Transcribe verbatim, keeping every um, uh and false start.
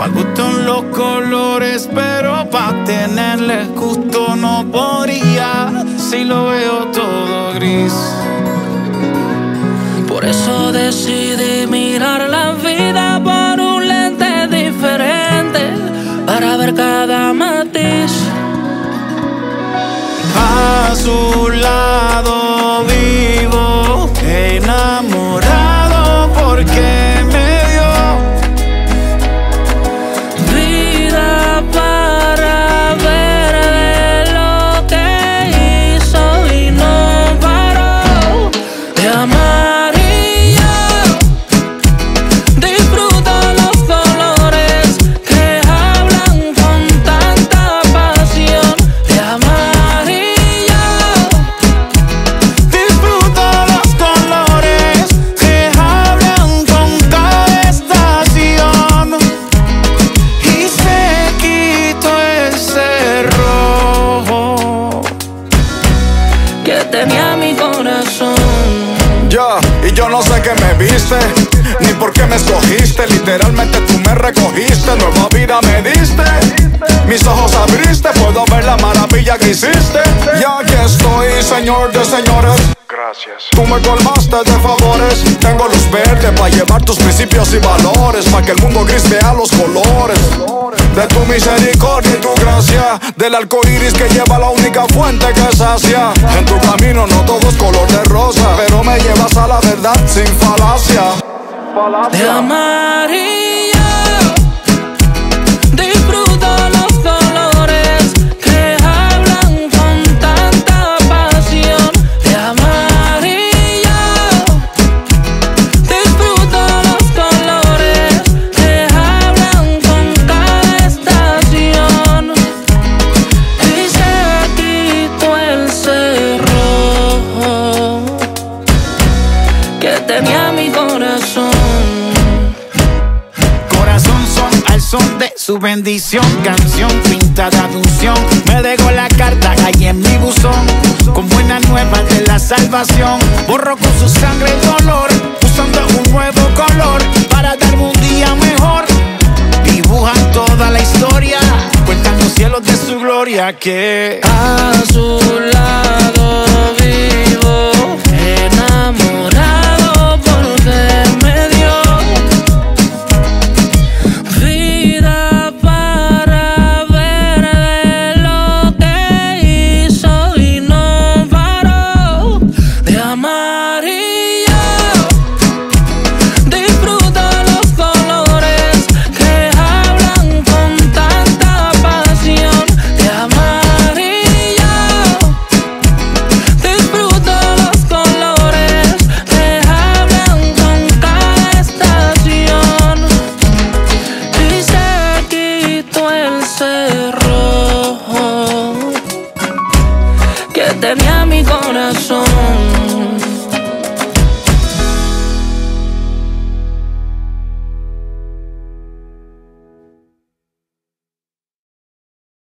Pa'l gusto los colores, pero pa' tenerle gusto no podría si lo veo todo gris. Por eso decidí mirar la vida por un lente diferente, para ver cada matiz. A su lado vivo, enamorado porque me dio vida para ver de lo que hizo y no paró de amar. Y yo disfruto los colores que hablan con tanta pasión de amar. Y yo disfruto los colores que hablan con cada estación. Y se quitó ese rojo que tenía mi corazón. Ya, y yo no sé qué me viste, ni por qué me escogiste. Literalmente tú me recogiste, nueva vida me diste. Mis ojos abriste, puedo ver la maravilla que hiciste. Y aquí estoy, señor de señores. Gracias. Tú me colmaste de favores. Tengo luz verde para llevar tus principios y valores, para que el mundo gris vea los colores de tu misericordia y tu gracia, del arco iris que lleva la única fuente que sacia. En tu camino no todo es color de rosa, pero me llevas a la verdad sin falacia. De amar. Y yo disfruto los colores que hablan con tanta pasión de amar. Y yo disfruto los colores que hablan con cada estación. Y se quitó el cerrojo que tenía mi corazón. corazón son al son de su bendición. Canción pintada de unción, me dejó la carta ahí en mi buzón, con buenas nuevas de la salvación. Borró con su sangre el dolor, usando un nuevo color para darme un día mejor. Dibujan toda la historia, cuentan los cielos de su gloria que A su lado